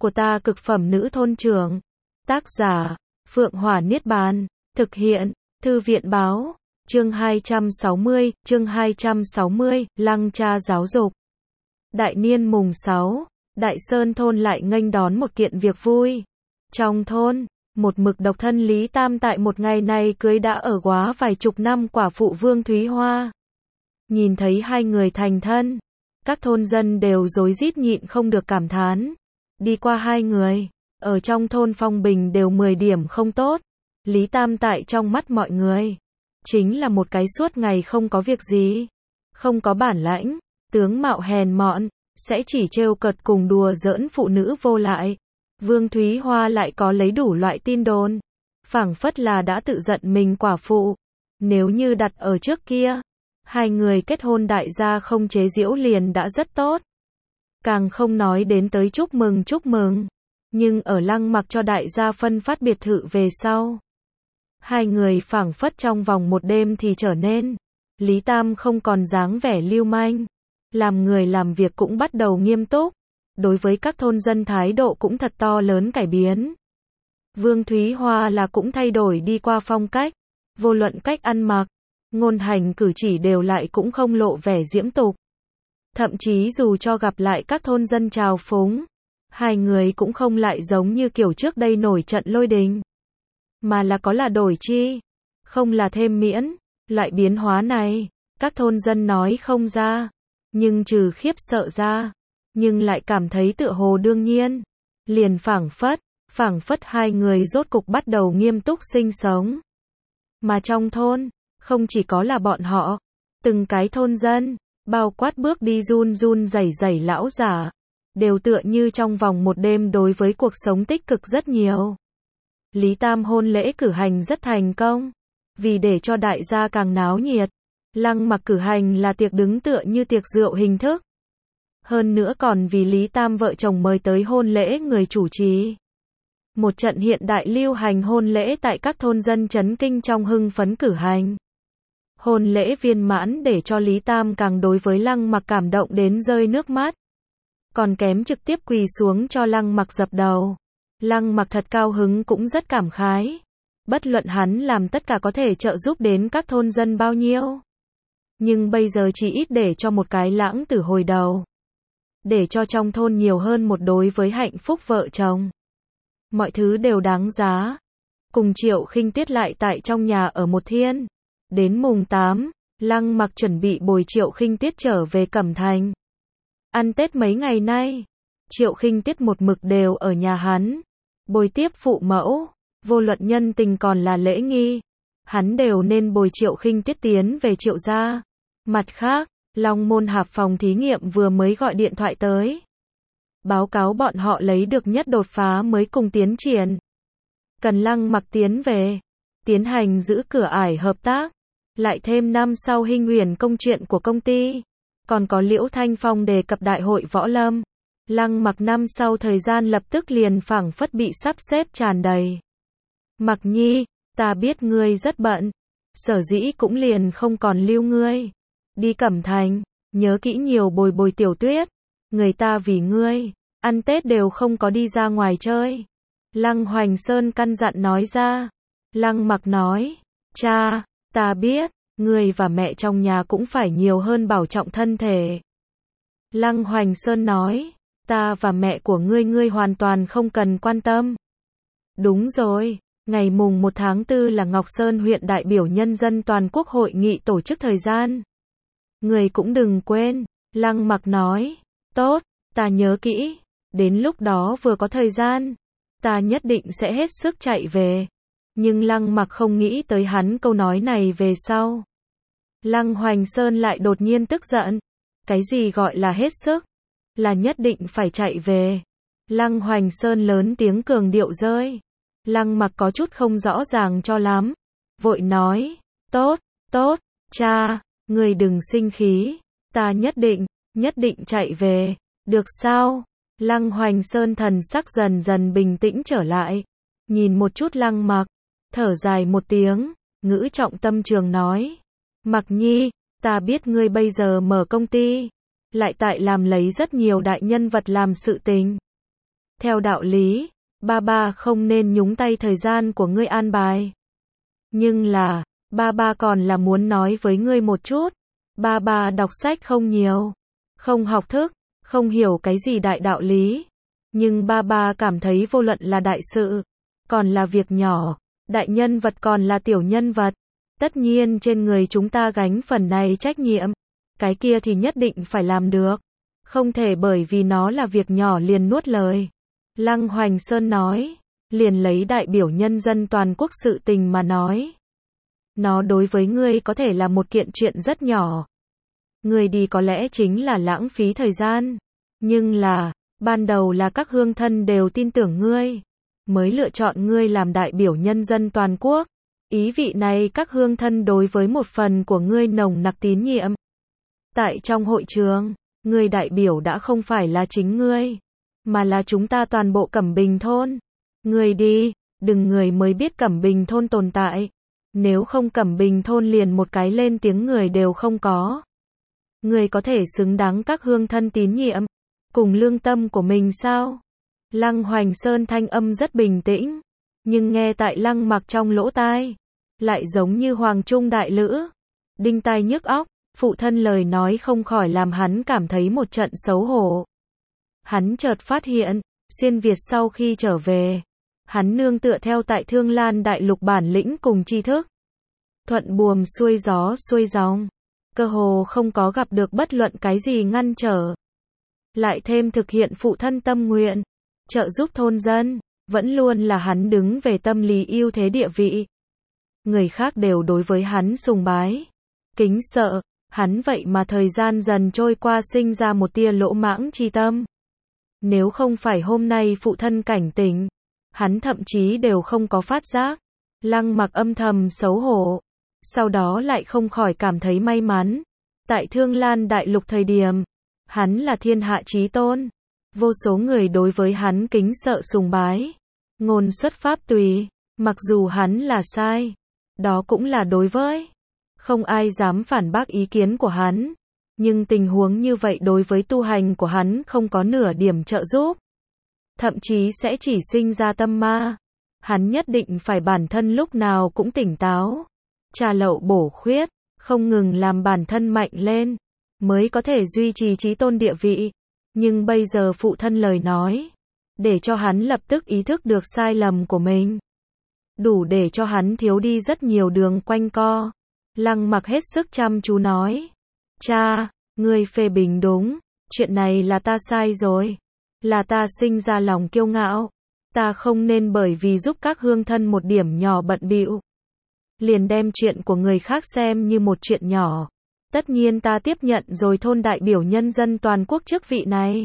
của ta cực phẩm nữ thôn trưởng. Tác giả, Phượng Hỏa Niết Bàn. Thực hiện, Thư viện báo. Chương 260, Lăng Cha giáo dục. Đại niên mùng 6, Đại Sơn thôn lại nghênh đón một kiện việc vui. Trong thôn, một mực độc thân Lý Tam tại một ngày này cưới đã ở quá vài chục năm quả phụ Vương Thúy Hoa. Nhìn thấy hai người thành thân, các thôn dân đều rối rít nhịn không được cảm thán. Đi qua hai người, ở trong thôn phong bình đều 10 điểm không tốt. Lý Tam tại trong mắt mọi người, chính là một cái suốt ngày không có việc gì, không có bản lãnh, tướng mạo hèn mọn, sẽ chỉ trêu cợt cùng đùa giỡn phụ nữ vô lại. Vương Thúy Hoa lại có lấy đủ loại tin đồn, phảng phất là đã tự giận mình quả phụ. Nếu như đặt ở trước kia, hai người kết hôn đại gia không chế giễu liền đã rất tốt. Càng không nói đến tới chúc mừng. Nhưng ở Lăng Mặc cho đại gia phân phát biệt thự về sau, hai người phảng phất trong vòng một đêm thì trở nên. Lý Tam không còn dáng vẻ lưu manh, làm người làm việc cũng bắt đầu nghiêm túc. Đối với các thôn dân thái độ cũng thật to lớn cải biến. Vương Thúy Hoa là cũng thay đổi đi qua phong cách, vô luận cách ăn mặc, ngôn hành cử chỉ đều lại cũng không lộ vẻ diễm tục. Thậm chí dù cho gặp lại các thôn dân trào phúng, hai người cũng không lại giống như kiểu trước đây nổi trận lôi đình, mà là có là đổi chi, không là thêm miễn. Loại biến hóa này, các thôn dân nói không ra, nhưng trừ khiếp sợ ra, nhưng lại cảm thấy tựa hồ đương nhiên. Liền phảng phất hai người rốt cục bắt đầu nghiêm túc sinh sống. Mà trong thôn, không chỉ có là bọn họ, từng cái thôn dân, bao quát bước đi run rẩy lão giả, đều tựa như trong vòng một đêm đối với cuộc sống tích cực rất nhiều. Lý Tam hôn lễ cử hành rất thành công, vì để cho đại gia càng náo nhiệt, Lăng Mặc cử hành là tiệc đứng tựa như tiệc rượu hình thức. Hơn nữa còn vì Lý Tam vợ chồng mời tới hôn lễ người chủ trì. Một trận hiện đại lưu hành hôn lễ tại các thôn dân chấn kinh trong hưng phấn cử hành. Hôn lễ viên mãn để cho Lý Tam càng đối với Lăng Mặc cảm động đến rơi nước mắt. Còn kém trực tiếp quỳ xuống cho Lăng Mặc dập đầu. Lăng Mặc thật cao hứng cũng rất cảm khái. Bất luận hắn làm tất cả có thể trợ giúp đến các thôn dân bao nhiêu. Nhưng bây giờ chỉ ít để cho một cái lãng tử hồi đầu. Để cho trong thôn nhiều hơn một đối với hạnh phúc vợ chồng. Mọi thứ đều đáng giá. Cùng Triệu Khinh Tiết lại tại trong nhà ở một thiên. Đến mùng 8, Lăng Mặc chuẩn bị bồi Triệu Khinh Tiết trở về Cẩm Thành. Ăn Tết mấy ngày nay, Triệu Khinh Tiết một mực đều ở nhà hắn. Bồi tiếp phụ mẫu, vô luận nhân tình còn là lễ nghi, hắn đều nên bồi Triệu Khinh Tiết tiến về Triệu gia. Mặt khác, Long Môn Hạp phòng thí nghiệm vừa mới gọi điện thoại tới. Báo cáo bọn họ lấy được nhất đột phá mới cùng tiến triển. Cần Lăng Mặc tiến về, tiến hành giữ cửa ải hợp tác. Lại thêm năm sau Hinh Huyền công chuyện của công ty. Còn có Liễu Thanh Phong đề cập đại hội võ lâm. Lăng Mặc năm sau thời gian lập tức liền phảng phất bị sắp xếp tràn đầy. Mặc Nhi, ta biết ngươi rất bận. Sở dĩ cũng liền không còn lưu ngươi. Đi Cẩm Thành, nhớ kỹ nhiều bồi Tiểu Tuyết. Người ta vì ngươi, ăn Tết đều không có đi ra ngoài chơi. Lăng Hoành Sơn căn dặn nói ra. Lăng Mặc nói, cha, ta biết, ngươi và mẹ trong nhà cũng phải nhiều hơn bảo trọng thân thể. Lăng Hoành Sơn nói, ta và mẹ của ngươi hoàn toàn không cần quan tâm. Đúng rồi, ngày mùng 1 tháng 4 là Ngọc Sơn huyện đại biểu nhân dân toàn quốc hội nghị tổ chức thời gian. Người cũng đừng quên. Lăng Mặc nói, tốt, ta nhớ kỹ. Đến lúc đó vừa có thời gian, ta nhất định sẽ hết sức chạy về. Nhưng Lăng Mặc không nghĩ tới hắn câu nói này về sau. Lăng Hoành Sơn lại đột nhiên tức giận. Cái gì gọi là hết sức? Là nhất định phải chạy về. Lăng Hoành Sơn lớn tiếng cường điệu rơi. Lăng Mặc có chút không rõ ràng cho lắm. Vội nói, tốt, cha, ngươi đừng sinh khí. Ta nhất định chạy về. Được sao? Lăng Hoành Sơn thần sắc dần dần bình tĩnh trở lại. Nhìn một chút Lăng Mặc, thở dài một tiếng, ngữ trọng tâm trường nói. Mặc Nhi, ta biết ngươi bây giờ mở công ty, lại tại làm lấy rất nhiều đại nhân vật làm sự tình. Theo đạo lý, ba không nên nhúng tay thời gian của ngươi an bài. Nhưng là, ba còn là muốn nói với ngươi một chút. Ba đọc sách không nhiều, không học thức, không hiểu cái gì đại đạo lý. Nhưng ba cảm thấy vô luận là đại sự, còn là việc nhỏ, đại nhân vật còn là tiểu nhân vật. Tất nhiên trên người chúng ta gánh phần này trách nhiệm. Cái kia thì nhất định phải làm được. Không thể bởi vì nó là việc nhỏ liền nuốt lời. Lăng Hoành Sơn nói, liền lấy đại biểu nhân dân toàn quốc sự tình mà nói. Nó đối với ngươi có thể là một kiện chuyện rất nhỏ. Ngươi đi có lẽ chính là lãng phí thời gian. Nhưng là, ban đầu là các hương thân đều tin tưởng ngươi. Mới lựa chọn ngươi làm đại biểu nhân dân toàn quốc. Ý vị này các hương thân đối với một phần của ngươi nồng nặc tín nhiệm. Tại trong hội trường, ngươi đại biểu đã không phải là chính ngươi, mà là chúng ta toàn bộ Cẩm Bình thôn. Ngươi đi, đừng người mới biết Cẩm Bình thôn tồn tại. Nếu không Cẩm Bình thôn liền một cái lên tiếng người đều không có. Ngươi có thể xứng đáng các hương thân tín nhiệm, cùng lương tâm của mình sao? Lăng Hoành Sơn thanh âm rất bình tĩnh, nhưng nghe tại Lăng Mặc trong lỗ tai, lại giống như hoàng trung đại lữ, đinh tai nhức óc. Phụ thân lời nói không khỏi làm hắn cảm thấy một trận xấu hổ. Hắn chợt phát hiện, xuyên Việt sau khi trở về, hắn nương tựa theo tại Thương Lan đại lục bản lĩnh cùng tri thức. Thuận buồm xuôi gió xuôi dòng, cơ hồ không có gặp được bất luận cái gì ngăn trở. Lại thêm thực hiện phụ thân tâm nguyện, trợ giúp thôn dân, vẫn luôn là hắn đứng về tâm lý ưu thế địa vị. Người khác đều đối với hắn sùng bái, kính sợ. Hắn vậy mà thời gian dần trôi qua sinh ra một tia lỗ mãng chi tâm. Nếu không phải hôm nay phụ thân cảnh tỉnh, hắn thậm chí đều không có phát giác. Lăng Mặc âm thầm xấu hổ, sau đó lại không khỏi cảm thấy may mắn. Tại Thương Lan đại lục thời điểm, hắn là thiên hạ chí tôn, vô số người đối với hắn kính sợ sùng bái. Ngôn xuất pháp tùy, mặc dù hắn là sai, đó cũng là đối với. Không ai dám phản bác ý kiến của hắn, nhưng tình huống như vậy đối với tu hành của hắn không có nửa điểm trợ giúp. Thậm chí sẽ chỉ sinh ra tâm ma. Hắn nhất định phải bản thân lúc nào cũng tỉnh táo, trà lậu bổ khuyết, không ngừng làm bản thân mạnh lên, mới có thể duy trì chí tôn địa vị. Nhưng bây giờ phụ thân lời nói, để cho hắn lập tức ý thức được sai lầm của mình. Đủ để cho hắn thiếu đi rất nhiều đường quanh co. Lăng Mặc hết sức chăm chú nói. Cha, ngươi phê bình đúng, chuyện này là ta sai rồi. Là ta sinh ra lòng kiêu ngạo. Ta không nên bởi vì giúp các hương thân một điểm nhỏ bận bịu, liền đem chuyện của người khác xem như một chuyện nhỏ. Tất nhiên ta tiếp nhận rồi thôn đại biểu nhân dân toàn quốc chức vị này,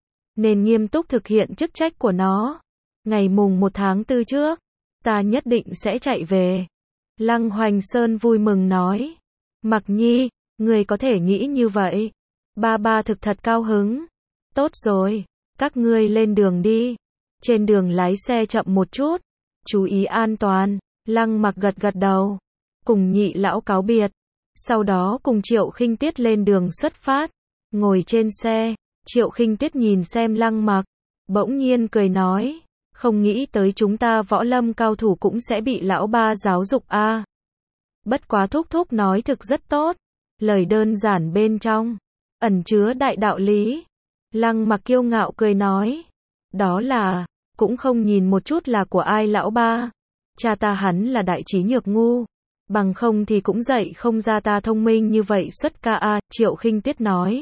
nên nghiêm túc thực hiện chức trách của nó. Ngày mùng 1 tháng 4 trước, ta nhất định sẽ chạy về. Lăng Hoành Sơn vui mừng nói. Mặc Nhi, người có thể nghĩ như vậy. Ba thực thật cao hứng. Tốt rồi, các ngươi lên đường đi. Trên đường lái xe chậm một chút, chú ý an toàn. Lăng Mặc gật gật đầu, cùng nhị lão cáo biệt. Sau đó cùng Triệu Khinh Tuyết lên đường xuất phát. Ngồi trên xe, Triệu Khinh Tuyết nhìn xem Lăng Mặc, bỗng nhiên cười nói. Không nghĩ tới chúng ta võ lâm cao thủ cũng sẽ bị lão ba giáo dục a. Bất quá thúc thúc nói thực rất tốt. Lời đơn giản bên trong ẩn chứa đại đạo lý. Lăng Mặc kiêu ngạo cười nói. Đó là, cũng không nhìn một chút là của ai lão ba. Cha ta hắn là đại trí nhược ngu. Bằng không thì cũng dạy không ra ta thông minh như vậy xuất ca a. Triệu Khinh Tuyết nói.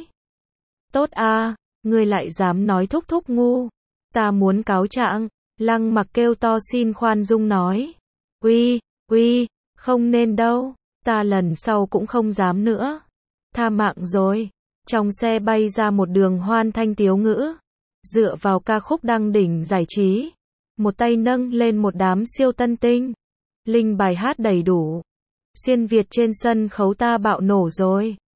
Tốt a, ngươi lại dám nói thúc thúc ngu. Ta muốn cáo trạng. Lăng Mặc kêu to xin khoan dung nói. Uy, không nên đâu. Ta lần sau cũng không dám nữa. Tha mạng rồi. Trong xe bay ra một đường hoan thanh tiếu ngữ. Dựa vào ca khúc đăng đỉnh giải trí. Một tay nâng lên một đám siêu tân tinh. Linh bài hát đầy đủ. Xuyên Việt trên sân khấu ta bạo nổ rồi.